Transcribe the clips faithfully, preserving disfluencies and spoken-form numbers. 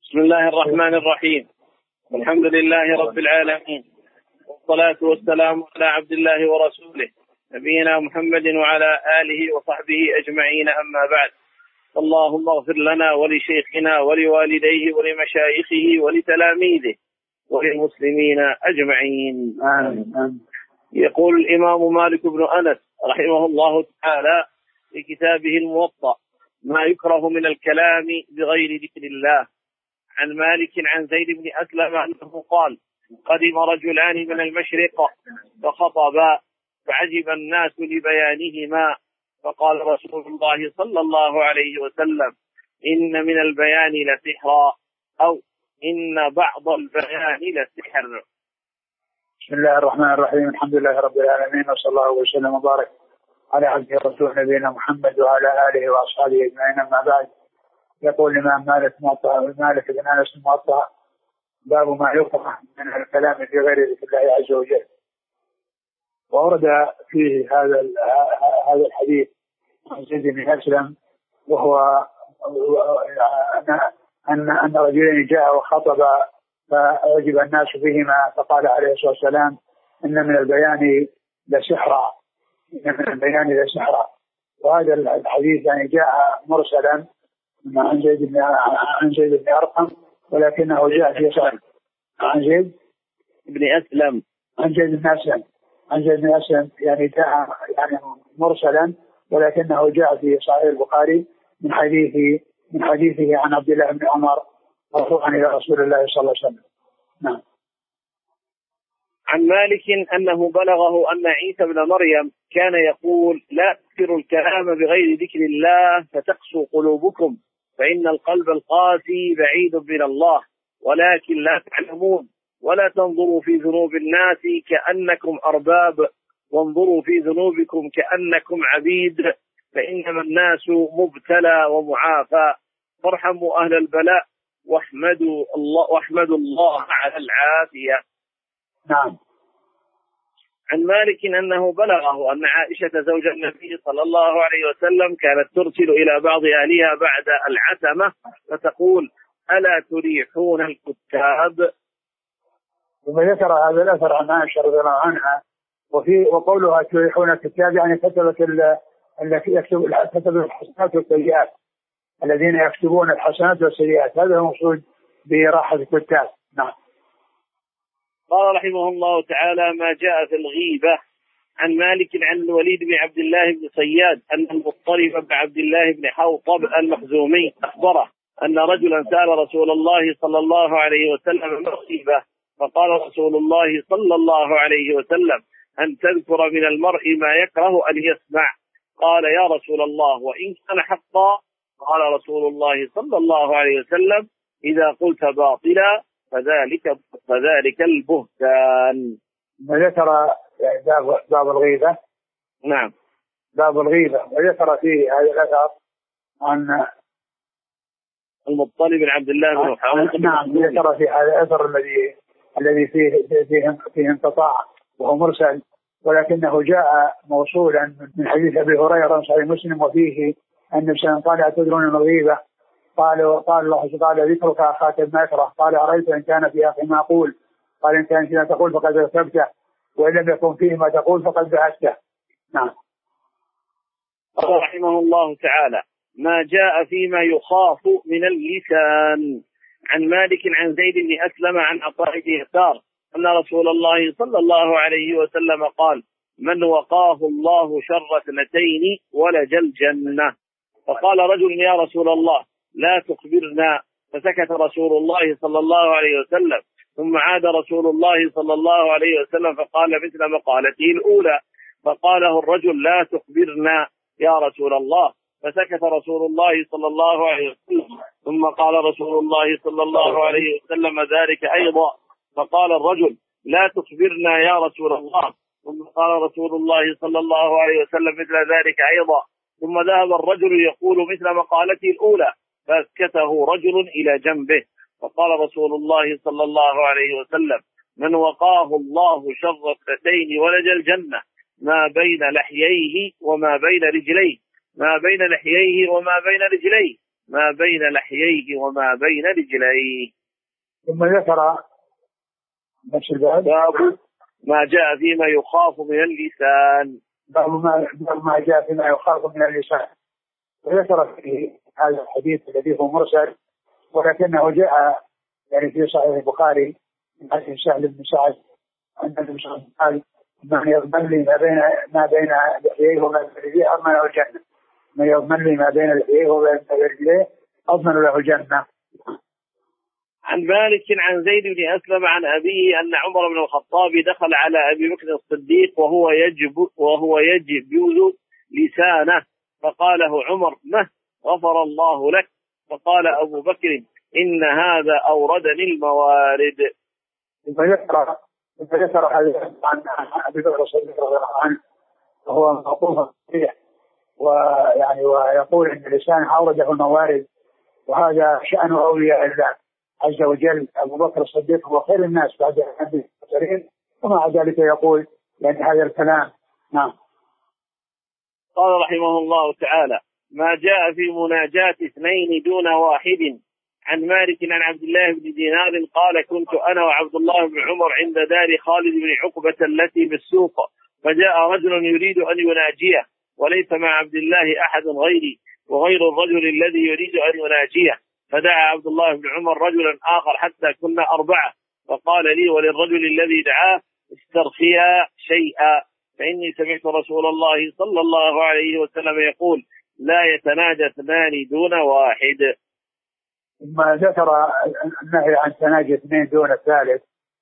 بسم الله الرحمن الرحيم. الحمد لله رب العالمين، والصلاة والسلام على عبد الله ورسوله نبينا محمد وعلى آله وصحبه أجمعين، أما بعد. اللهم اغفر لنا ولشيخنا ولوالديه ولمشايخه ولتلاميذه وللمسلمين أجمعين. آمين. يقول الإمام مالك بن أنس رحمه الله تعالى في كتابه الموطأ: ما يكره من الكلام بغير ذكر الله. عن مالك عن زيد بن أسلم أنه قال: قدم رجلان من المشرق فخطبا فعجب الناس لبيانهما، فقال رسول الله صلى الله عليه وسلم: إن من البيان لسحرا، أو إن بعض البيان لسحر. بسم الله الرحمن الرحيم. الحمد لله رب العالمين، وصلى الله وسلم وبارك على عبده ورسوله نبينا محمد وعلى آله وأصحابه أجمعين، أما بعد. يقول الإمام مالك موطأ مالك بن أنس الموطأ: باب ما يكره من الكلام في غير ذكر الله عز وجل. وورد فيه هذا هذا الحديث عن زيد بن أسلم، وهو أن أن رجلين جاء وخطب فأعجب الناس بهما، فقال عليه الصلاة والسلام: إن من البيان لسحرا، إن من البيان لسحرا. وهذا الحديث يعني جاء مرسلا عن زيد بن عن زيد بن أرقم، ولكنه جاء في صحيح عن زيد بن أسلم عن زيد بن أسلم عن زيد بن أسلم يعني جاء يعني مرسلا، ولكنه جاء في صحيح البخاري من حديث من حديثه عن عبد الله بن عمر مرفوعا إلى رسول الله صلى الله عليه وسلم. نعم. عن مالك أنه بلغه أن عيسى بن مريم كان يقول: لا تكثروا الكلام بغير ذكر الله فتقسو قلوبكم، فإن القلب القاسي بعيد من الله، ولكن لا تعلمون. ولا تنظروا في ذنوب الناس كأنكم أرباب، وانظروا في ذنوبكم كأنكم عبيد، فإنما الناس مبتلى ومعافى، فارحموا أهل البلاء واحمدوا الله واحمدوا الله على العافية. نعم. عن مالك أنه بلغه أن عائشة زوج النبي صلى الله عليه وسلم كانت ترسل إلى بعض أهلها بعد العتمة فتقول: ألا تريحون الكتاب؟ ثم ذكر هذا الأثر عن عائشة رضي الله عنها، وفي وقولها تريحون الكتاب يعني كتبت التي يكتب الحسنات والسيئات، الذين يكتبون الحسنات والسيئات، هذا المقصود براحة الكتاب. نعم. قال رحمه الله تعالى: ما جاء في الغيبة. عن مالك عن الوليد بن عبد الله بن صياد أن المضطرب بن عبد الله بن حوطب المخزومي أخبره أن رجلا سأل رسول الله صلى الله عليه وسلم ما الغيبة، فقال رسول الله صلى الله عليه وسلم: أن تذكر من المرء ما يكره أن يسمع. قال: يا رسول الله، وإن كان حقا؟ قال رسول الله صلى الله عليه وسلم: إذا قلت باطلا فذلك فذلك البهتان. وذكر باب باب الغيبة. نعم. باب الغيبة، وذكر فيه هذا الأثر عن المضطرب بن عبد الله بن حوطب. نعم. ذكر في هذا الأثر الذي الذي فيه فيه فيه انقطاع وهو مرسل، ولكنه جاء موصولا من حديث أبي هريرة صحيح مسلم، وفيه أن النبي قال: أتدرون ما الغيبة؟ قالوا قال الله تعالى: ذكرك أخاك بما يكره. قال: أرأيت إن كان في أخي ما أقول؟ قال: إن كان فيما تقول فقد ارتبته، وإن لم يكن فيه ما تقول فقد بهته. نعم. قال رحمه الله تعالى: ما جاء فيما يخاف من اللسان. عن مالك عن زيد بن أسلم عن عطاء بن يسار أن رسول الله صلى الله عليه وسلم قال: من وقاه الله شر اثنتين ولج الجنة. فقال رجل: يا رسول الله، لا تخبرنا. فسكت رسول الله صلى الله عليه وسلم، ثم عاد رسول الله صلى الله عليه وسلم فقال مثل مقالته الأولى. فقاله الرجل: لا تخبرنا يا رسول الله. فسكت رسول الله صلى الله عليه وسلم، ثم قال رسول الله صلى الله عليه وسلم ذلك أيضا. فقال الرجل: لا تخبرنا يا رسول الله. ثم قال رسول الله صلى الله عليه وسلم مثل ذلك أيضا. ثم ذهب الرجل يقول مثل مقالته الأولى، فاسكته رجل إلى جنبه. فقال رسول الله صلى الله عليه وسلم: من وقاه الله شر اثنتين ولج الجنة، ما بين لحييه وما بين رجليه ما بين لحييه وما بين رجليه ما بين لحييه وما بين رجليه. ثم ذكر نفس الباب باب ما جاء فيما يخاف من اللسان. باب ما, ما جاء فيما يخاف من اللسان. وذكر فيه هذا الحديث الذي هو مرسل ولكنه جاء يعني في صحيح البخاري من حديث سهل بن سعد أن النبي صلى الله عليه وسلم قال من يضمن لي ما بين ما بين لحييه وما بين رجليه أضمن له الجنة. من يضمن لي ما بين لحييه وما بين رجليه أضمن له الجنة. عن مالك عن زيد بن أسلم عن أبيه أن عمر بن الخطاب دخل على أبي بكر الصديق وهو يجب وهو يجبذ لسانه فقاله عمر مه غفر الله لك. فقال أبو بكر إن هذا أوردني الموارد. فذكر فذكر هذا عن أبي بكر الصديق رضي الله عنه وهو مخطوف صحيح ويعني ويقول إن اللسان أورده الموارد وهذا شأن أولياء الله عز وجل. أبو بكر الصديق هو خير الناس بعد النبي الكريم ومع ذلك يقول يعني هذا الكلام. نعم. قال رحمه الله تعالى ما جاء في مناجاة اثنين دون واحد. عن مالك عن عبد الله بن دينار قال كنت أنا وعبد الله بن عمر عند دار خالد بن عقبة التي بالسوق فجاء رجل يريد أن يناجيه وليس مع عبد الله أحد غيري وغير الرجل الذي يريد أن يناجيه. فدعا عبد الله بن عمر رجلا آخر حتى كنا أربعة فقال لي وللرجل الذي دعاه استرخيا شيئا فإني سمعت رسول الله صلى الله عليه وسلم يقول لا يتناجى اثنان دون واحد. ثم ذكر النهي عن تناجي اثنين دون الثالث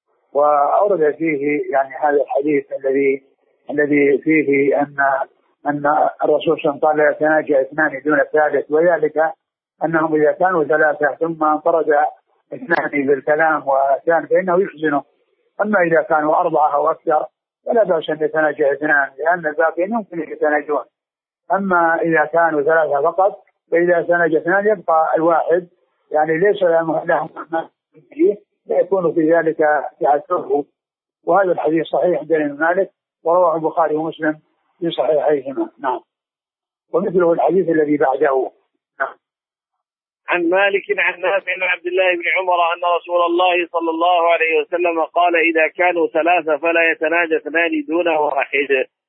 وأورد فيه يعني هذا الحديث الذي الذي فيه أن أن الرسول صلى الله عليه وسلم قال لا يتناجى اثنان دون الثالث وذلك أنهم إذا كانوا ثلاثة ثم انفرد اثنان بالكلام وثان فإنه يحزنه. أما إذا كانوا أربعة أو أكثر فلا بأس أن يتناجى اثنان لأن الباقين يمكن يتناجون. أما إذا كانوا ثلاثة فقط فإذا تناجى اثنان يبقى الواحد يعني ليس لهم فيه فيكون في ذلك تعثره. وهذا الحديث صحيح عند الإمام مالك ورواه البخاري ومسلم في صحيحيهما. نعم. ومثله الحديث الذي بعده. نعم. عن مالك عن نافع عن عبد الله بن عمر أن رسول الله صلى الله عليه وسلم قال إذا كانوا ثلاثة فلا يتناجى اثنان دون واحد.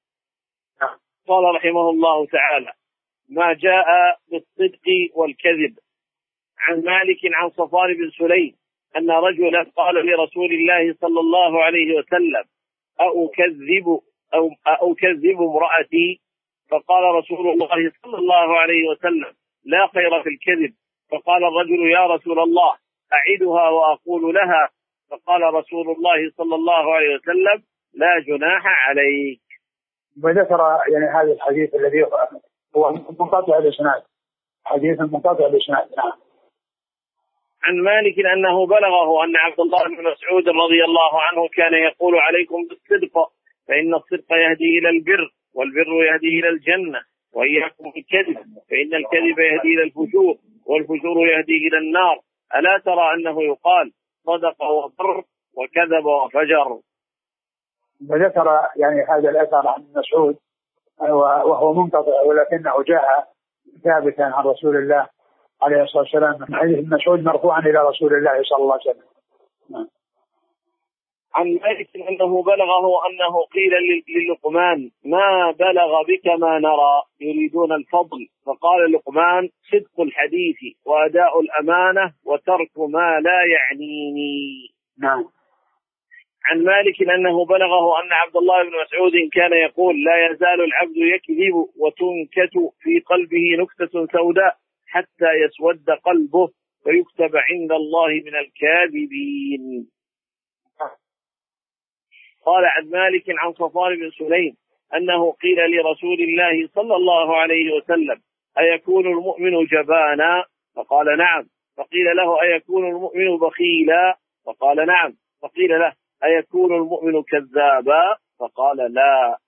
نعم. قال رحمه الله تعالى ما جاء بالصدق والكذب. عن مالك عن صفوان بن سليم أن رجلا قال لرسول الله صلى الله عليه وسلم أكذب أو أكذب امرأتي. فقال رسول الله صلى الله عليه وسلم لا خير في الكذب. فقال الرجل يا رسول الله أعدها وأقول لها. فقال رسول الله صلى الله عليه وسلم لا جناح عليك. وذكر يعني هذا الحديث الذي هو منقطع الإسناد حديث منقطع الإسناد. نعم. عن مالك أنه بلغه أن عبد الله بن مسعود رضي الله عنه كان يقول عليكم بالصدق فإن الصدق يهدي إلى البر والبر يهدي إلى الجنة وإياكم بالكذب فإن الكذب يهدي إلى الفجور والفجور يهدي إلى النار. ألا ترى أنه يقال صدق وبر وكذب وفجر. وذكر يعني هذا الأثر عن مسعود وهو منقطع ولكنه جاء ثابتا عن رسول الله عليه الصلاة والسلام من حديث مسعود مرفوعا إلى رسول الله صلى الله عليه وسلم. عن مالك أنه بلغه أنه قيل للقمان ما بلغ بك ما نرى يريدون الفضل. فقال لقمان صدق الحديث وأداء الأمانة وترك ما لا يعنيني. نعم. عن مالك أنه بلغه أن عبد الله بن مسعود كان يقول لا يزال العبد يكذب وتنكت في قلبه نكتة سوداء حتى يسود قلبه ويكتب عند الله من الكاذبين. قال عن مالك عن صفوان بن سليم أنه قيل لرسول الله صلى الله عليه وسلم أيكون المؤمن جبانا؟ فقال نعم. فقيل له أيكون المؤمن بخيلا؟ فقال نعم. فقيل له أيكون المؤمن كذابا؟ فقال لا.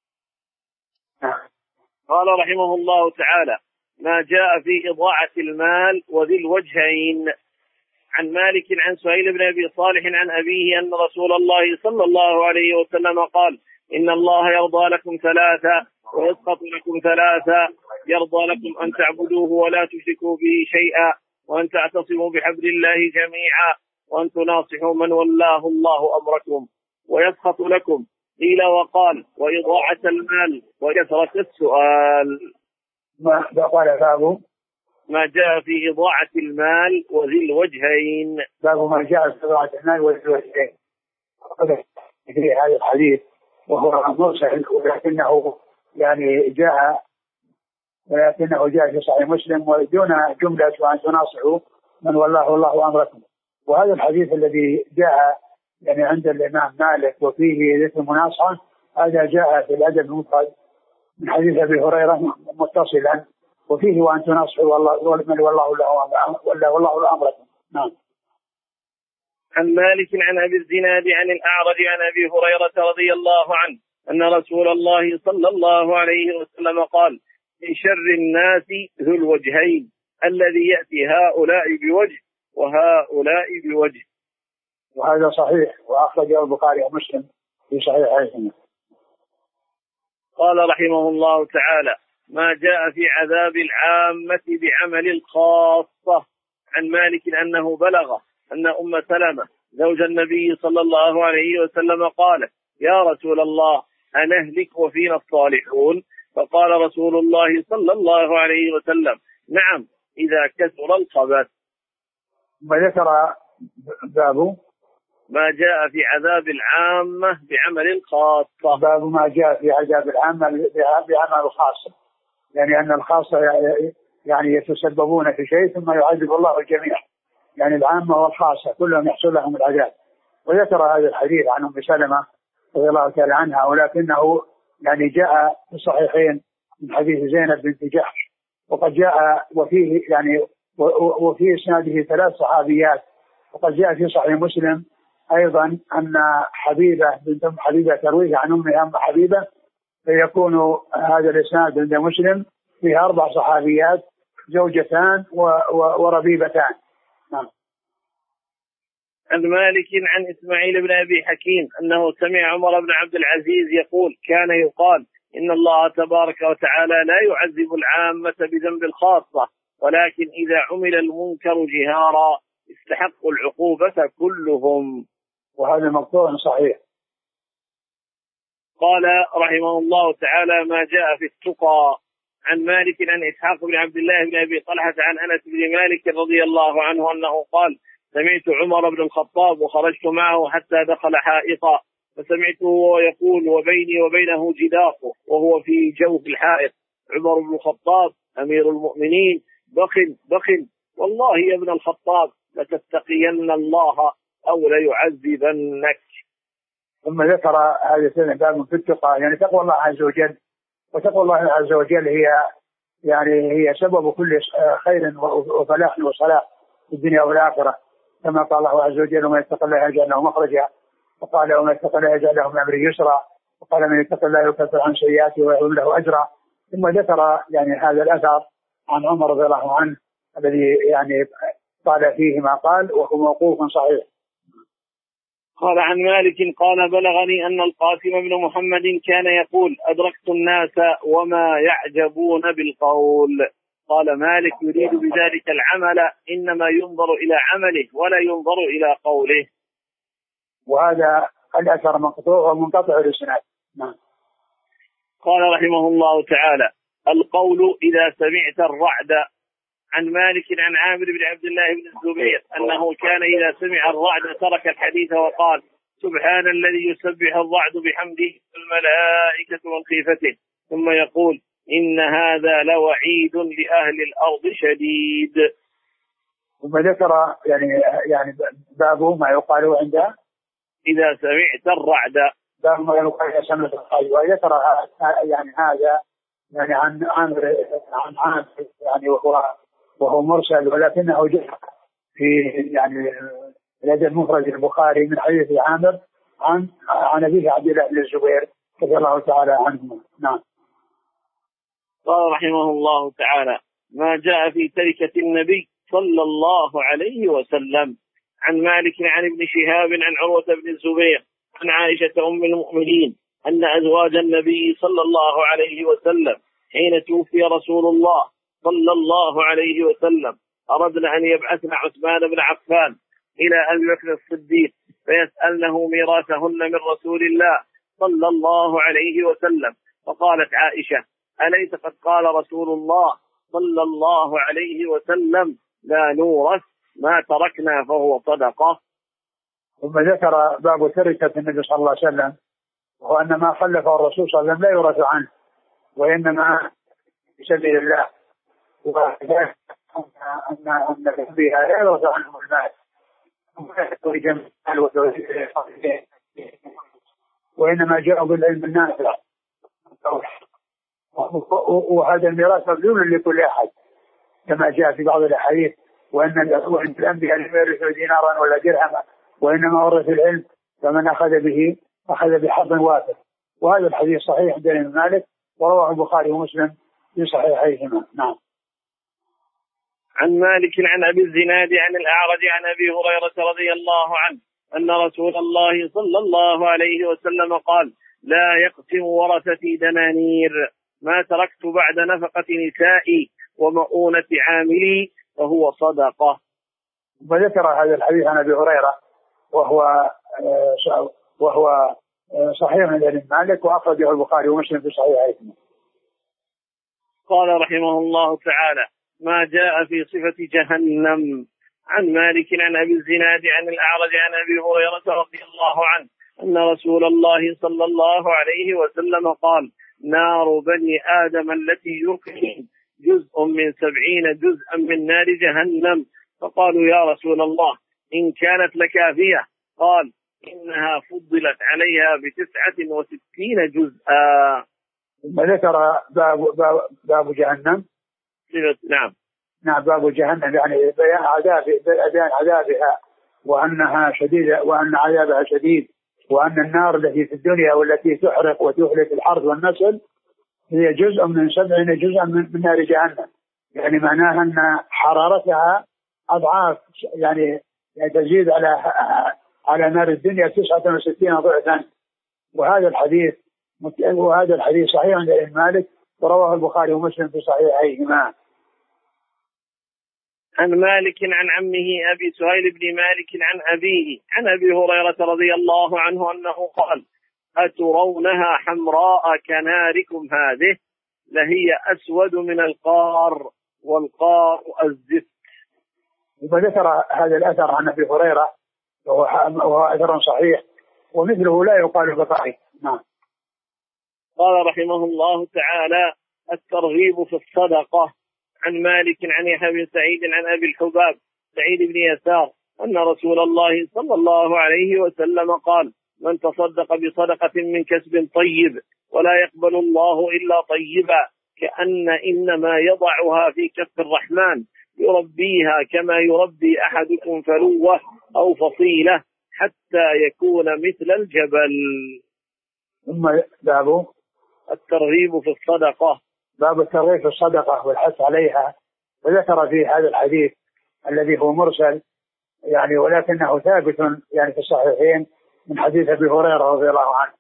قال رحمه الله تعالى ما جاء في إضاعة المال وذي الوجهين. عن مالك عن سهيل بن أبي صالح عن أبيه أن رسول الله صلى الله عليه وسلم قال إن الله يرضى لكم ثلاثة ويسقط لكم ثلاثا: يرضى لكم أن تعبدوه ولا تشركوا به شيئا، وأن تعتصموا بحبل الله جميعا، وأن تناصحوا من والله الله أمركم. ويسخط لكم قيل وقال، وإضاعة المال، وكثرة السؤال. ما قال باب ما جاء في إضاعة المال وذي الوجهين. باب ما جاء في إضاعة المال وذي الوجهين. في هذا الحديث وهو مرسل، ولكنه يعني جاء ولكنه جاء في صحيح مسلم ودون جملة وأن تناصحوا من والله الله أمركم. وهذا الحديث الذي جاء يعني عند الإمام مالك وفيه ذكر المناصحة، هذا جاء في الأدب المفرد من حديث أبي هريرة متصلا، وفيه وأن تناصحوا والله من والله الله والله أمركم. نعم. عن مالك عن أبي الزناد عن الأعرج عن أبي هريرة رضي الله عنه أن رسول الله صلى الله عليه وسلم قال: من شر الناس ذو الوجهين، الذي يأتي هؤلاء بوجه وهؤلاء بوجه. وهذا صحيح، وأخرجه البخاري ومسلم في صحيحيهما. قال رحمه الله تعالى: ما جاء في عذاب العامة بعمل الخاصة. عن مالك أنه بلغ أن أم سلمة زوج النبي صلى الله عليه وسلم قالت: يا رسول الله، أنهلك وفينا الصالحون؟ فقال رسول الله صلى الله عليه وسلم: نعم، إذا كثر الخبث. وذكر باب ما جاء في عذاب العامة بعمل الخاصة. باب ما جاء في عذاب العامة بعمل الخاصة، يعني أن الخاصة يعني يتسببون في شيء ثم يعذب الله الجميع، يعني العامة والخاصة كلهم يحصل لهم العذاب. وذكر هذا الحديث عن أم سلمة رضي الله تعالى عنها، ولكنه يعني جاء في الصحيحين من حديث زينب بنت جحش، وقد جاء وفيه يعني وفي إسناده ثلاث صحابيات. وقد جاء في صحيح مسلم أيضا أن حبيبة بنت أم حبيبة ترويه عن أمها أم حبيبة، فيكون هذا الإسناد عند مسلم فيه أربع صحابيات، زوجتان وربيبتان. نعم. عن مالك عن إسماعيل بن أبي حكيم أنه سمع عمر بن عبد العزيز يقول: كان يقال إن الله تبارك وتعالى لا يعذب العامة بذنب الخاصة، ولكن إذا عمل المنكر جهارا استحقوا العقوبة كلهم. وهذا مقطوع صحيح. قال رحمه الله تعالى: ما جاء في التقى. عن مالك عن إسحاق بن عبد الله بن أبي طلحة عن أنس بن مالك رضي الله عنه أنه قال: سمعت عمر بن الخطاب وخرجت معه حتى دخل حائطا، فسمعته يقول وبيني وبينه جدار وهو في جوف الحائط: عمر بن الخطاب أمير المؤمنين، بخ بخ والله يا ابن الخطاب لتتقين الله أو ليعذبنك. ثم ذكر هذا السنة باب في التقى، يعني تقوى الله عز وجل، وتقوى الله عز وجل هي يعني هي سبب كل خير وفلاح وصلاح في الدنيا والآخرة، كما قال الله عز وجل: ومن يتق الله يجعل له مخرجا، وقال: ومن يتق الله يجعل له من أمره يسرا، وقال: من يتق الله يكفر عن سيئاته ويعظم له أجرا. ثم ذكر يعني هذا الأثر عن عمر رضي الله عنه الذي يعني قال فيه ما قال، وهو موقوف صحيح. قال عن مالك قال: بلغني أن القاسم بن محمد كان يقول: أدركت الناس وما يعجبون بالقول. قال مالك: يريد بذلك العمل، إنما ينظر إلى عمله ولا ينظر إلى قوله. وهذا الأثر مقطوع ومنقطع الإسناد. نعم. قال رحمه الله تعالى: القول إذا سمعت الرعد. عن مالك عن عامر بن عبد الله بن الزبير أنه كان إذا سمع الرعد ترك الحديث وقال: سبحان الذي يسبح الرعد بحمده الملائكة من خيفته، ثم يقول: إن هذا لوعيد لأهل الأرض شديد. ثم ذكر يعني يعني بابه ما يقال عنده إذا سمعت الرعد، باب ما يقال إذا سمعت الرعد. وذكر يعني هذا يعني عن عامر عن عامر يعني وهو وهو مرسل، ولكنه جاء في يعني الأدب المفرد البخاري من حديث عامر عن عن أبيه عبد الله بن الزبير رضي الله تعالى عنهما. نعم. قال رحمه الله تعالى: ما جاء في تركة النبي صلى الله عليه وسلم. عن مالك عن ابن شهاب عن عروة بن الزبير عن عائشة أم المؤمنين أن أزواج النبي صلى الله عليه وسلم حين توفي رسول الله صلى الله عليه وسلم أردن أن يبعثن عثمان بن عفان إلى أبي بكر الصديق فيسألنه ميراثهن من رسول الله صلى الله عليه وسلم، فقالت عائشة: أليس قد قال رسول الله صلى الله عليه وسلم: لا نورث ما تركنا فهو صدقة. ثم ذكر باب تركة النبي صلى الله عليه وسلم، وأن ما خلفه الرسول صلى الله عليه وسلم لا يورث عنه وإنما في سبيل الله، وذلك أن أن بها لا يورث عنهم المال وإنما جاءوا بالعلم النافع، وهذا الميراث مبذول لكل أحد كما جاء في بعض الأحاديث: وأن الأنبياء لم يورثوا دينارا ولا درهما وإنما ورث العلم، فمن أخذ به أخذ بحظ وافر. وهذا الحديث صحيح عند الإمام مالك، ورواه البخاري ومسلم في صحيحيهما. نعم. عن مالك عن أبي الزناد عن الأعرج عن أبي هريرة رضي الله عنه أن رسول الله صلى الله عليه وسلم قال: لا يقسم ورثتي دنانير، ما تركت بعد نفقة نسائي ومؤونة عاملي فهو صدقة. وذكر هذا الحديث عن أبي هريرة وهو وهو صحيح عند الإمام مالك، وأخرجه البخاري ومسلم في صحيحيهما. قال رحمه الله تعالى: ما جاء في صفة جهنم. عن مالك عن أبي الزناد عن الأعرج عن أبي هريرة رضي الله عنه أن رسول الله صلى الله عليه وسلم قال: نار بني آدم التي يركن جزء من سبعين جزءا من نار جهنم. فقالوا: يا رسول الله إن كانت لكافية؟ قال: إنها فضلت عليها بتسعة وستين جزءا. ثم ذكر باب, باب, باب جهنم. نعم نعم باب جهنم يعني بيان عذاب بيان عذابها وأنها شديدة وأن عذابها شديد، وأن النار التي في الدنيا والتي تحرق وتهلك الحرث والنسل هي جزء من سبعين جزءا من نار جهنم، يعني معناها أن حرارتها أضعاف يعني تزيد على على نار الدنيا تسعة وستين ضعفا. وهذا الحديث وهذا الحديث صحيح عند الإمام مالك، ورواه البخاري ومسلم في صحيحيهما. عن مالك عن عمه أبي سهيل بن مالك عن أبيه عن أبي هريرة رضي الله عنه أنه قال: أترونها حمراء كناركم هذه؟ لهي أسود من القار، والقار الزفت. وذكر هذا الأثر عن أبي هريرة وهو أثر صحيح، ومثله لا يقال بضعيف. نعم. قال رحمه الله تعالى: الترغيب في الصدقة. عن مالك عن يحيى بن سعيد عن أبي الحباب سعيد بن يسار أن رسول الله صلى الله عليه وسلم قال: من تصدق بصدقة من كسب طيب ولا يقبل الله إلا طيبا، كأن إنما يضعها في كف الرحمن يربيها كما يربي أحدكم فلوة أو فصيلة حتى يكون مثل الجبل. ثم باب الترغيب في الصدقة. باب الترغيب في الصدقة والحث عليها. وذكر في هذا الحديث الذي هو مرسل يعني ولكنه ثابت يعني في الصحيحين من حديث أبي هريرة رضي الله عنه.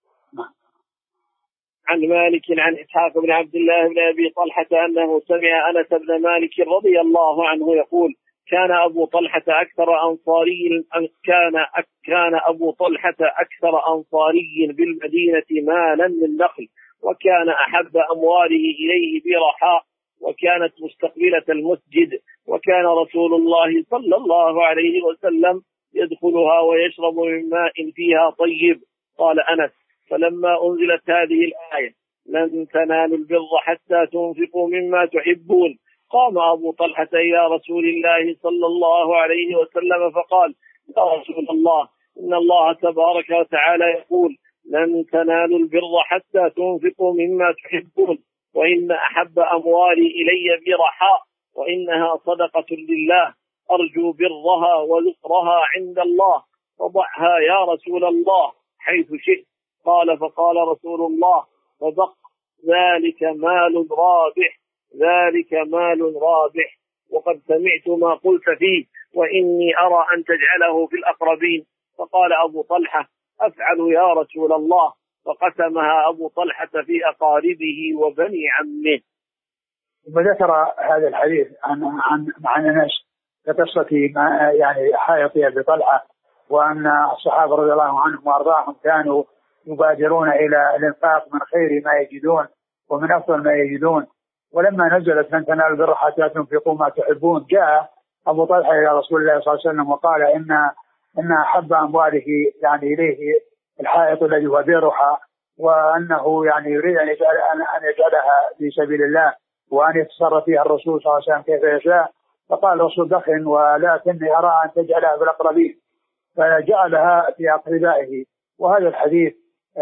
عن مالك عن إسحاق بن عبد الله بن أبي طلحة أنه سمع أنس بن مالك رضي الله عنه يقول: كان أبو طلحة أكثر أنصاري كان كان أبو طلحة أكثر أنصاري بالمدينة مالا من نخل، وكان أحب أمواله إليه برحاء، وكانت مستقبلة المسجد، وكان رسول الله صلى الله عليه وسلم يدخلها ويشرب من ماء فيها طيب. قال أنس: فلما أنزلت هذه الآية لن تنالوا البر حتى تنفقوا مما تحبون، قام أبو طلحة إلى رسول الله صلى الله عليه وسلم فقال: يا رسول الله، إن الله تبارك وتعالى يقول: لن تنالوا البر حتى تنفقوا مما تحبون، وإن أحب أموالي إلي برحاء، وإنها صدقة لله، أرجو برها وذكرها عند الله، فضعها يا رسول الله حيث شئت. قال: فقال رسول الله: فدق ذلك مال رابح، ذلك مال رابح، وقد سمعت ما قلت فيه، وإني أرى أن تجعله في الأقربين. فقال أبو طلحة: أفعل يا رسول الله، فقسمها أبو طلحة في أقاربه وبني عمه. وذكر هذا الحديث عن عن عن انس كقصة يعني حائط أبي طلحة، وأن الصحابة رضي الله عنهم وأرضاهم كانوا يبادرون إلى الإنفاق من خير ما يجدون ومن أفضل ما يجدون، ولما نزلت لن تنالوا البر حتى تنفقوا ما تحبون جاء أبو طلحة إلى رسول الله صلى الله عليه وسلم وقال إن إن أحب أمواله يعني إليه الحائط الذي هو بيرها، وأنه يعني يريد أن يجعل أن يجعلها في سبيل الله وأن يتصرف فيها الرسول صلى الله عليه وسلم كيف يشاء. فقال الرسول دخن ولكني أرى أن تجعلها في الأقربين، فجعلها في أقربائه. وهذا الحديث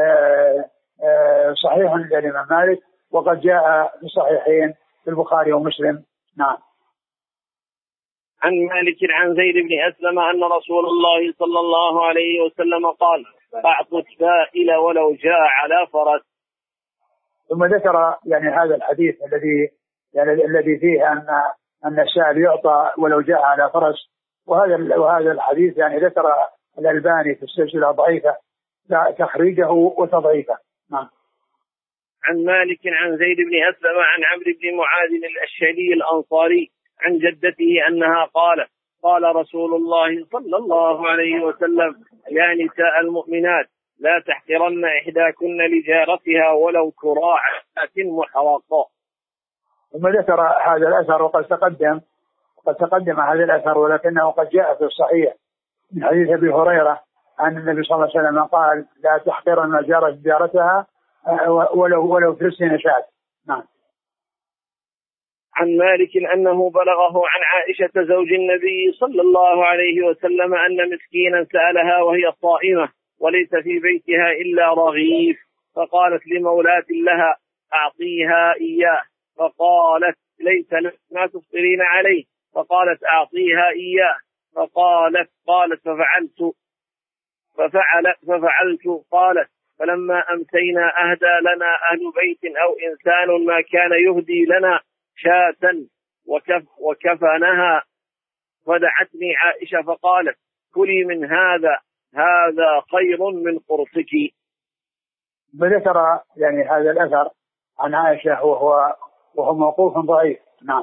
صحيح عند الإمام مالك، وقد جاء في الصحيحين في البخاري ومسلم. نعم. عن مالك عن زيد بن أسلم أن رسول الله صلى الله عليه وسلم قال: أعطوا السائل ولو جاء على فرس. ثم ذكر يعني هذا الحديث الذي يعني الذي فيه أن أن السائل يعطى ولو جاء على فرس، وهذا وهذا الحديث يعني ذكر الألباني في السلسلة ضعيفة تخريجه وتضعيفه. نعم. عن مالك عن زيد بن أسلم عن عمرو بن معاذ الأشهلي الأنصاري عن جدته أنها قالت: قال رسول الله صلى الله عليه وسلم: يا نساء المؤمنات لا تحقرن إحداكن لجارتها ولو كراعة محرقة. ثم ذكر هذا الأثر وقد تقدم وقد تقدم هذا الأثر، ولكنه قد جاء في الصحيح من حديث أبي هريرة أن النبي صلى الله عليه وسلم قال: لا تحقرن جارة جارتها ولو ولو ترسين شاة. نعم. عن مالك أنه بلغه عن عائشة زوج النبي صلى الله عليه وسلم أن مسكينا سألها وهي صائمة وليس في بيتها إلا رغيف، فقالت لمولاة لها: أعطيها إياه، فقالت: ليس لك ما تفطرين عليه، فقالت: أعطيها إياه، فقالت قالت ففعلت ففعل ففعلت قالت: فلما أمسينا أهدى لنا أهل بيت أو إنسان ما كان يهدي لنا شاة وكف وكفنها، فدعتني عائشة فقالت: كلي من هذا، هذا خير من قرصك. بذكر يعني هذا الأثر عن عائشة وهو وهو موقوف ضعيف. نعم.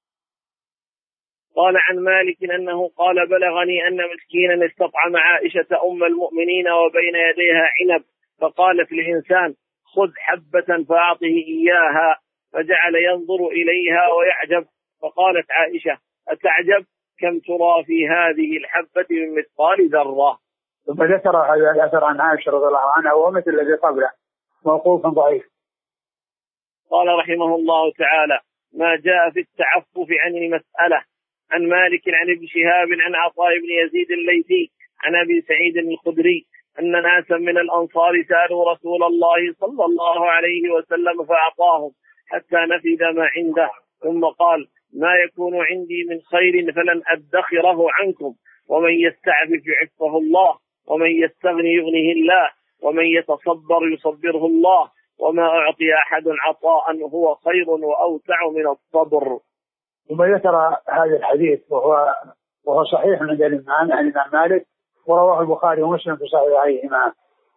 قال عن مالك أنه قال: بلغني أن مسكينا استطعم عائشة أم المؤمنين وبين يديها عنب، فقالت لإنسان: خذ حبة فأعطه إياها، فجعل ينظر إليها ويعجب، فقالت عائشة: أتعجب؟ كم ترى في هذه الحبة من مثقال ذرة. ثم ذكر هذا الأثر عن عائشة رضي الله عنها ومثل الذي قبله موقوف ضعيف. قال رحمه الله تعالى: ما جاء في التعفف عن المسألة. عن مالك عن ابن شهاب عن عطاء بن يزيد الليثي عن أبي سعيد الخدري أن ناسا من الأنصار سألوا رسول الله صلى الله عليه وسلم فأعطاهم حتى نفد ما عنده، ثم قال: ما يكون عندي من خير فلن أدخره عنكم، ومن يستعفف يعفه الله، ومن يستغني يغنيه الله، ومن يتصبر يصبره الله، وما أعطي أحد عطاء هو خير وأوسع من الصبر. ثم ذكر هذا الحديث وهو وهو صحيح عند الإمام عن الإمام مالك، ورواه البخاري ومسلم في صحيحيهما.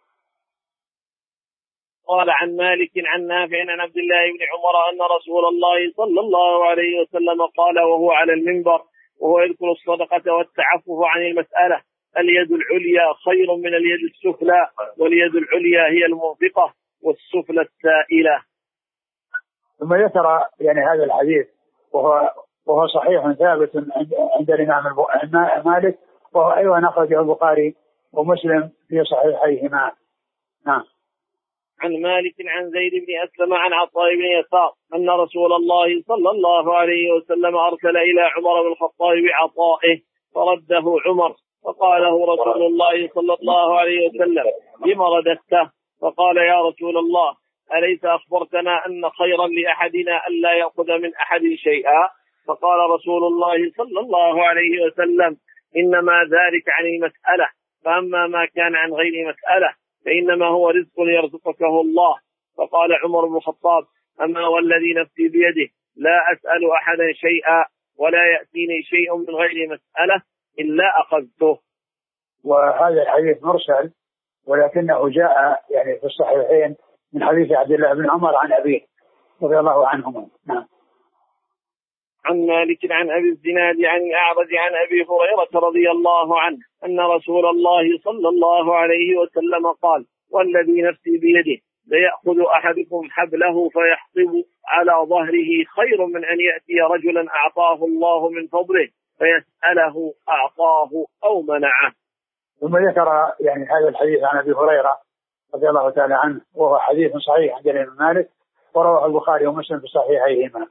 قال عن مالك عن نافع عن عبد الله بن عمر أن رسول الله صلى الله عليه وسلم قال وهو على المنبر وهو يذكر الصدقة والتعفف عن المسألة: اليد العليا خير من اليد السفلى، واليد العليا هي المنفقة والسفلى السائلة. ثم ذكر يعني هذا الحديث وهو وهو صحيح ثابت عند الإمام مالك، وهو أيضا أخرجه البخاري ومسلم في صحيحيهما. نعم. عن مالك عن زيد بن أسلم عن عطاء بن يسار أن رسول الله صلى الله عليه وسلم أرسل إلى عمر بن الخطاب بعطائه فرده عمر، فقال له رسول الله صلى الله عليه وسلم: لم رددته؟ فقال: يا رسول الله، أليس أخبرتنا أن خيرا لأحدنا ألا يأخذ من أحد شيئا؟ فقال رسول الله صلى الله عليه وسلم: إنما ذلك عن المسألة، فأما ما كان عن غير مسألة فإنما هو رزق يرزقكه الله. فقال عمر بن الخطاب: أما والذي نفسي بيده لا أسأل أحدا شيئا ولا يأتيني شيء من غير مسألة إلا أخذته. وهذا الحديث مرسل ولكنه جاء يعني في الصحيحين من حديث عبد الله بن عمر عن أبيه رضي الله عنهما. نعم. عن مالك عن أبي الزناد عن الأعرج عن أبي هريرة رضي الله عنه أن رسول الله صلى الله عليه وسلم قال: والذي نفسي بيده ليأخذ أحدكم حبله فيحطب على ظهره خير من أن يأتي رجلا أعطاه الله من فضله فيسأله أعطاه أو منعه. ثم ذكر يعني هذا الحديث عن أبي هريرة رضي الله تعالى عنه، وهو حديث صحيح عند الإمام مالك ورواه البخاري ومسلم في صحيحيهما.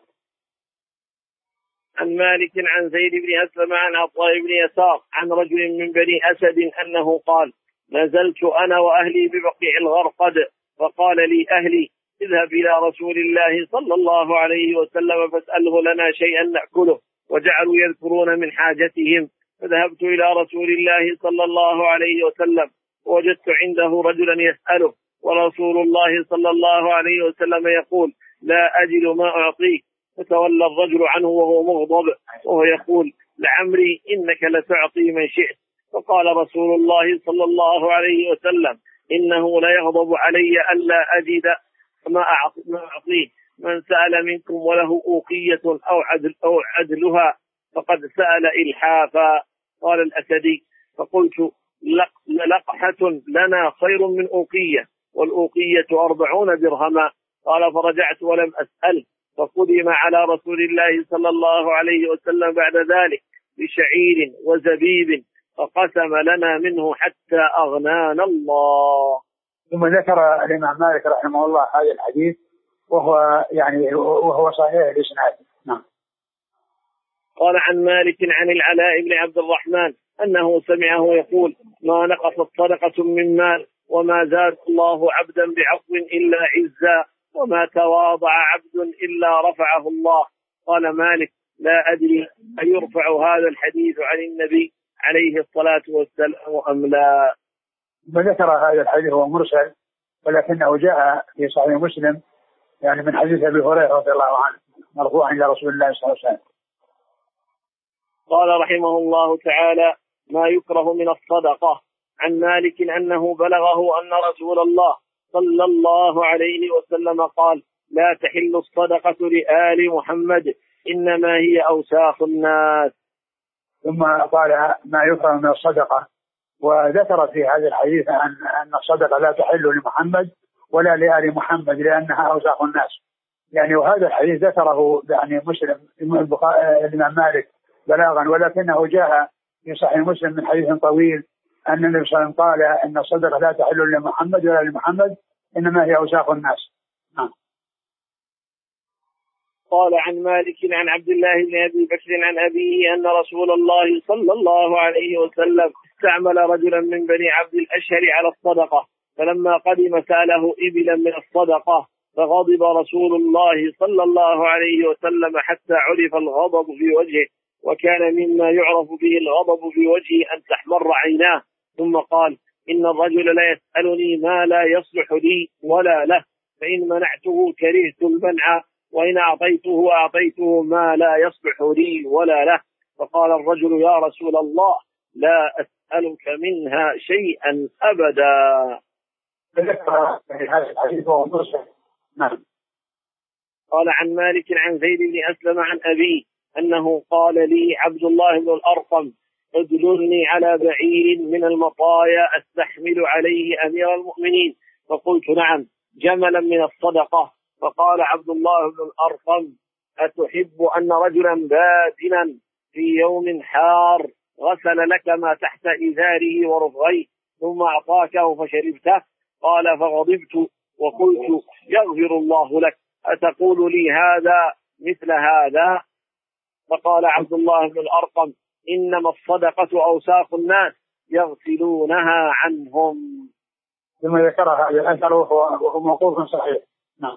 عن مالك عن زيد بن أسلم عن عطاء بن يسار عن رجل من بني أسد أنه قال: نزلت أنا وأهلي ببقيع الغرقد فقال لي أهلي: اذهب إلى رسول الله صلى الله عليه وسلم فاسأله لنا شيئا نأكله، وجعلوا يذكرون من حاجتهم. فذهبت إلى رسول الله صلى الله عليه وسلم ووجدت عنده رجلا يسأله، ورسول الله صلى الله عليه وسلم يقول: لا أجد ما أعطيك. فتولى الرجل عنه وهو مغضب وهو يقول: لعمري إنك لتعطي من شئت. فقال رسول الله صلى الله عليه وسلم: إنه لا يغضب علي ألا أجد ما أعطيه. من سأل منكم وله أوقية أو عدل أو عدلها فقد سأل إلحافا. قال الأسدي: فقلت: لقحة لنا خير من أوقية، والأوقية أربعون درهما. قال: فرجعت ولم أسأل، فقدم على رسول الله صلى الله عليه وسلم بعد ذلك بشعير وزبيب فقسم لنا منه حتى أغنانا الله. ثم ذكر الإمام مالك رحمه الله هذا الحديث وهو يعني وهو صحيح الإسناد. نعم. قال عن مالك عن العلاء بن عبد الرحمن أنه سمعه يقول: ما نقصت صدقة من مال وما زاد الله عبدا بعفو إلا عزا، وما تواضع عبد إلا رفعه الله. قال مالك: لا أدري أيرفع هذا الحديث عن النبي عليه الصلاة والسلام أم لا. وذكر هذا الحديث هو مرسل، ولكنه جاء في صحيح مسلم يعني من حديث أبي هريرة رضي الله عنه مرفوعا إلى رسول الله صلى الله عليه وسلم. قال رحمه الله تعالى: ما يكره من الصدقة. عن مالك أنه بلغه أن رسول الله صلى الله عليه وسلم قال: لا تحل الصدقة لآل محمد، إنما هي أوساخ الناس. ثم قال: ما يكره من الصدقة، وذكر في هذا الحديث أن أن الصدقة لا تحل لمحمد ولا لآل محمد لأنها أوساخ الناس. يعني وهذا الحديث ذكره يعني مسلم الإمام مالك بلاغا، ولكنه جاء في صحيح مسلم من حديث طويل أن النبي صلى الله عليه وسلم قال أن الصدقة لا تحل لمحمد ولا لمحمد إنما هي أوساخ الناس. نعم. قال عن مالك عن عبد الله بن أبي بكر عن أبيه أن رسول الله صلى الله عليه وسلم استعمل رجلا من بني عبد الأشهر على الصدقة، فلما قدم سأله إبلا من الصدقة، فغضب رسول الله صلى الله عليه وسلم حتى عرف الغضب في وجهه، وكان مما يعرف به الغضب في وجهه أن تحمر عيناه، ثم قال: إن الرجل لا يسألني ما لا يصلح لي ولا له، فإن منعته كرهت المنع، وإن أعطيته أعطيته ما لا يصلح لي ولا له. فقال الرجل: يا رسول الله، لا أسألك منها شيئا أبدا. قال عن مالك عن زيد بن أسلم عن أبيه أنه قال لي عبد الله بن الأرقم: ادلني على بعير من المطايا أستحمل عليه أمير المؤمنين. فقلت: نعم، جملا من الصدقة. فقال عبد الله بن الأرقم: أتحب أن رجلا بادنا في يوم حار غسل لك ما تحت إزاره ورفغيه ثم أعطاكه فشربته؟ قال: فغضبت وقلت: يغفر الله لك، أتقول لي هذا مثل هذا؟ فقال عبد الله بن الأرقم: إنما الصدقة أوساخ الناس يغسلونها عنهم. ثم ذكر هذا الأثر وهو موقوف صحيح. نعم.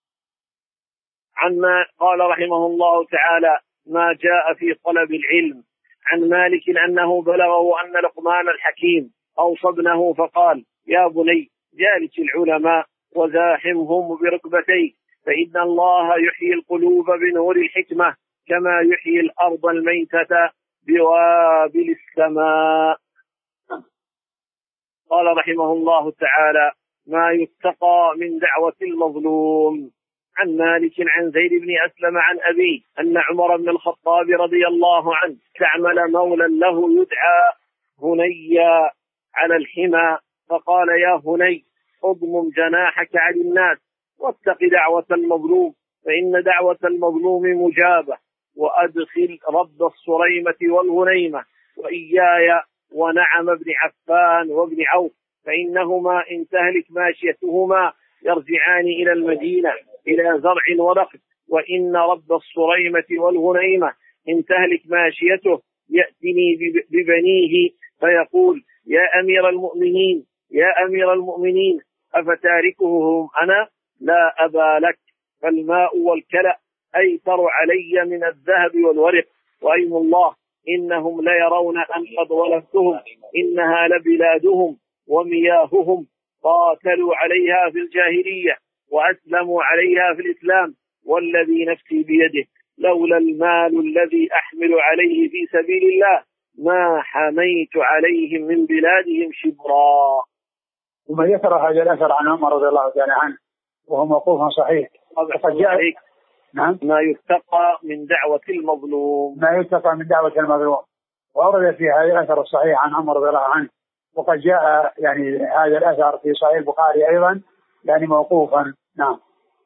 عما قال رحمه الله تعالى: ما جاء في طلب العلم. عن مالك أنه بلغه أن لقمان الحكيم أوصى ابنه فقال: يا بني، جالس العلماء وزاحمهم بركبتيك، فإن الله يحيي القلوب بنور الحكمة كما يحيي الأرض الميتة بوابل السماء. قال رحمه الله تعالى: ما يتقى من دعوة المظلوم. عن مالك عن زيد بن أسلم عن أبيه أن عمر بن الخطاب رضي الله عنه استعمل مولا له يدعى هنيا على الحمى، فقال: يا هني، اضمم جناحك عن الناس واتق دعوة المظلوم، فإن دعوة المظلوم مجابة، وأدخل رب الصريمة والغنيمة وإياي ونعم بن عفان وابن عوف، فإنهما إن تهلك ماشيتهما يرجعان إلى المدينة إلى زرع ونخل، وإن رب الصريمة والغنيمة إن تهلك ماشيته يأتني ببنيه فيقول: يا أمير المؤمنين يا أمير المؤمنين أفتاركهم أنا؟ لا أبا لك، فالماء والكلأ أيسر علي من الذهب والورق، وأيم الله إنهم ليرون أن قد ولدتهم، إنها لبلادهم ومياههم، قاتلوا عليها في الجاهلية وأسلموا عليها في الإسلام، والذي نفسي بيده لولا المال الذي أحمل عليه في سبيل الله ما حميت عليهم من بلادهم شبرا. وما ذكر هذا الأثر عن عمر رضي الله تعالى عنه وهو موقوف صحيح. وقد جاء نعم ما يتقى من دعوة المظلوم ما يتقى من دعوة المظلوم، وأورد في هذا الأثر الصحيح عن عمر رضي الله عنه، وقد جاء يعني هذا الأثر في صحيح البخاري أيضا يعني موقوفا. نعم.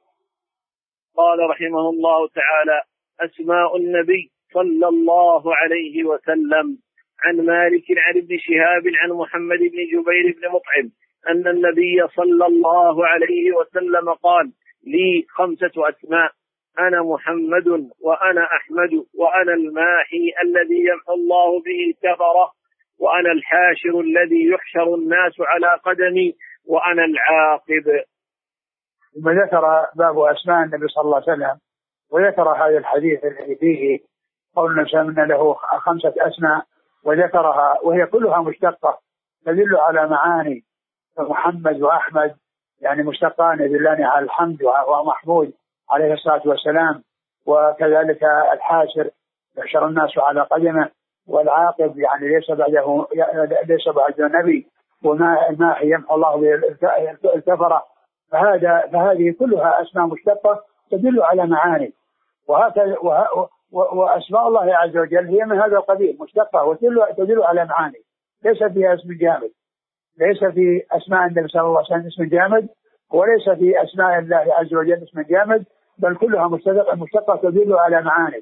قال رحمه الله تعالى: أسماء النبي صلى الله عليه وسلم. عن مالك عن ابن شهاب عن محمد بن جبير بن مطعم أن النبي صلى الله عليه وسلم قال: لي خمسة أسماء، أنا محمد وأنا أحمد وأنا الماحي الذي يمحو الله به الكفرة، وأنا الحاشر الذي يحشر الناس على قدمي، وأنا العاقب. ثم ذكر باب أسماء النبي صلى الله عليه وسلم، وذكر هذا الحديث الذي فيه قول أن له خمسة أسماء، وذكرها وهي كلها مشتقة تدل على معاني. محمد وأحمد يعني مشتقان يدلان على الحمد ومحمود عليه الصلاة والسلام، وكذلك الحاشر يحشر الناس على قدمه، والعاقب يعني ليس بعده ليس بعده نبي، وما الماحي يمحو الله الكفرة. فهذا فهذه كلها أسماء مشتقة تدل على معاني، وهكذا وأسماء الله عز وجل هي من هذا القبيل مشتقة وتدل على معاني، ليس فيها اسم جامد، ليس في أسماء النبي صلى الله عليه وسلم اسم جامد، وليس في أسماء الله عز وجل اسم جامد، بل كلها مشتقة تدل على معاني.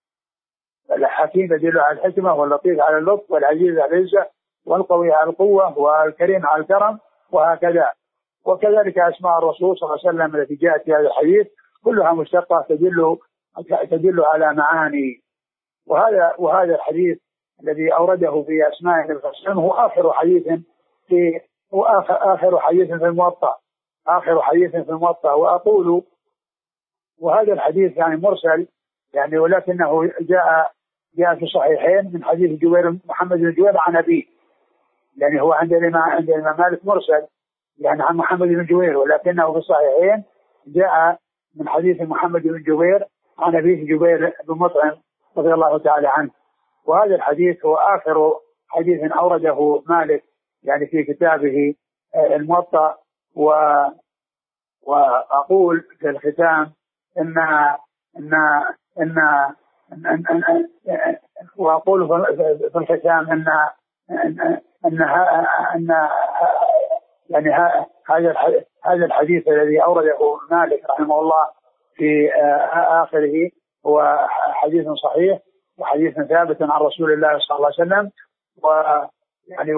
الحكيم يدل على الحكمة، واللطيف على اللطف، والعزيز على العزة، والقوي على القوة، والكريم على الكرم، وهكذا. وكذلك أسماء الرسول صلى الله عليه وسلم التي جاءت في هذا الحديث كلها مشتقة تدل تدل على معاني. وهذا وهذا الحديث الذي أورده في أسماء النبي صلى الله عليه وسلم هو آخر حديث في هو آخر, آخر حديث في الموطأ آخر حديث في الموطأ وأقول وهذا الحديث يعني مرسل يعني، ولكنه جاء جاء في صحيحين من حديث جوير محمد بن جوير عن أبيه، يعني هو عند الإمام عند الإمام مالك مرسل يعني عن محمد بن جوير، ولكنه في الصحيحين جاء من حديث محمد بن جوير عن أبيه جبير بن مطعم رضي الله تعالى عنه. وهذا الحديث هو آخر حديث أورده مالك يعني في كتابه الموطأ. و وأقول في الختام إن إن إن, إن, إن, إن وأقول في الختام إن إن إن, إن يعني هذا هذا الحديث الذي أورده مالك رحمه الله في آخره هو حديث صحيح وحديث ثابت عن رسول الله صلى الله عليه وسلم. ويعني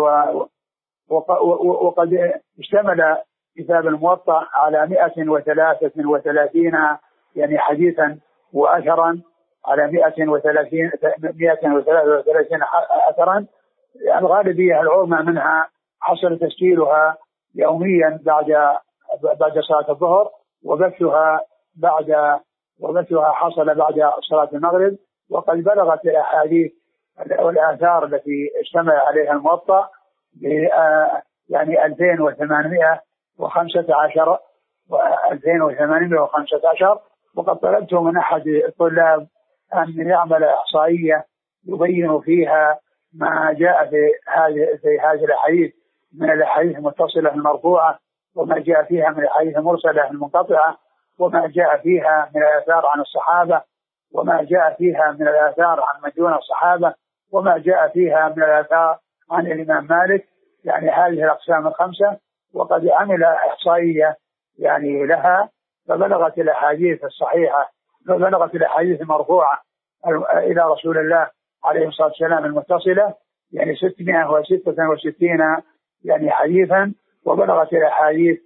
وقد اشتمل كتاب الموطأ على مئة وثلاثة وثلاثين يعني حديثا وأثرا، على مئة وثلاثين مئة وثلاثة وثلاثين أثرا. الغالبية العظمى منها حصل تسجيلها يوميا بعد بعد صلاة الظهر، وبثها بعد وبثها حصل بعد صلاة المغرب. وقد بلغت الأحاديث والآثار التي اشتمل عليها الموطأ يعني ألفين وثمانمائة وخمسة عشر ألفين وثمانمائة وخمسة عشر. وقد طلبت من أحد الطلاب أن يعمل إحصائية يبين فيها ما جاء في هذه في هذه الأحاديث من الأحاديث المتصلة المرفوعة، وما جاء فيها من الأحاديث المرسلة المنقطعة، وما جاء فيها من الآثار عن الصحابة، وما جاء فيها من الآثار عن من دون الصحابة، وما جاء فيها من الآثار عن الإمام مالك. يعني هذه الأقسام الخمسة، وقد عمل إحصائية يعني لها، فبلغت الأحاديث الصحيحة فبلغت الأحاديث المرفوعة إلى رسول الله عليه الصلاة والسلام المتصلة يعني ستمائة وستة وستين يعني حديثا، وبلغت الأحاديث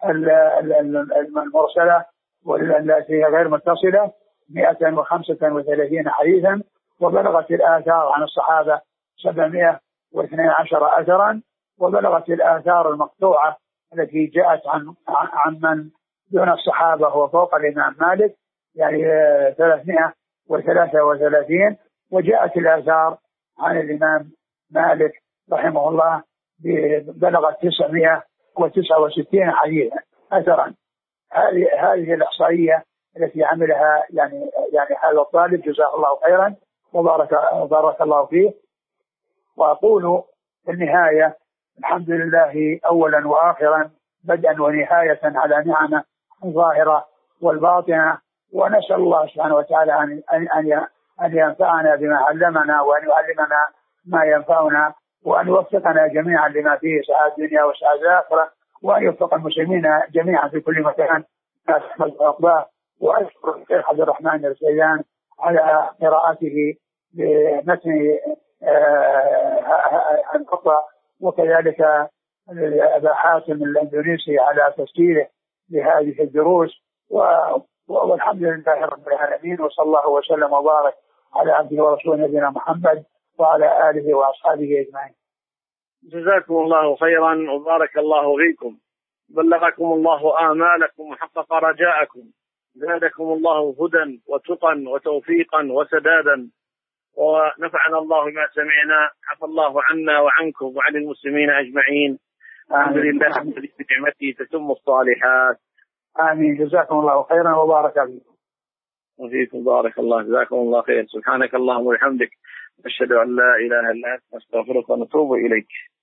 المرسلة والتي غير متصلة مائة وخمسة وثلاثين حديثا، وبلغت الآثار عن الصحابة سبعمائة واثني عشر أثرا، وبلغت الآثار المقطوعة التي جاءت عن عن من دون الصحابة وفوق الإمام مالك يعني ثلاثمائة وثلاثة وثلاثين، وجاءت الآثار عن الإمام مالك رحمه الله بلغت تسعمائة وتسعة وستين حديثا أثرا. هذه هذه الإحصائية التي عملها يعني يعني هذا الطالب جزاه الله خيرا وبارك بارك الله فيه. وأقول في النهاية الحمد لله أولا وآخرا بدءا ونهاية على نعمة الظاهرة والباطنة، ونسأل الله سبحانه وتعالى أن أن أن ينفعنا بما علمنا، وأن يعلمنا ما ينفعنا، وأن يوفقنا جميعا لما فيه سعادة الدنيا وسعادة الآخرة، وأن يوفق المسلمين جميعا في كل مكان. وأشكر الشيخ عبد الرحمن الرسيان على قراءته بمتن الخطأ، وكذلك أبا حاتم الأندونيسي على تسجيله لهذه الدروس، والحمد لله رب العالمين، وصلى الله وسلم وبارك على عبده ورسوله نبينا محمد وعلى آله وأصحابه أجمعين. جزاكم الله خيرا وبارك الله فيكم، بلغكم الله آمالكم وحقق رجاءكم، زادكم الله هدى وتقا وتوفيقا وسدادا، ونفعنا الله بما سمعنا. عفى الله عنا وعنكم وعن المسلمين أجمعين. الحمد لله الذي بنعمته تتم الصالحات. آمين. جزاكم الله خيرا وبارك فيكم. وفيكم بارك الله. جزاكم الله خير. سبحانك اللهم وبحمدك، أشهد أن لا إله إلا أنت، نستغفرك ونتوب إليك.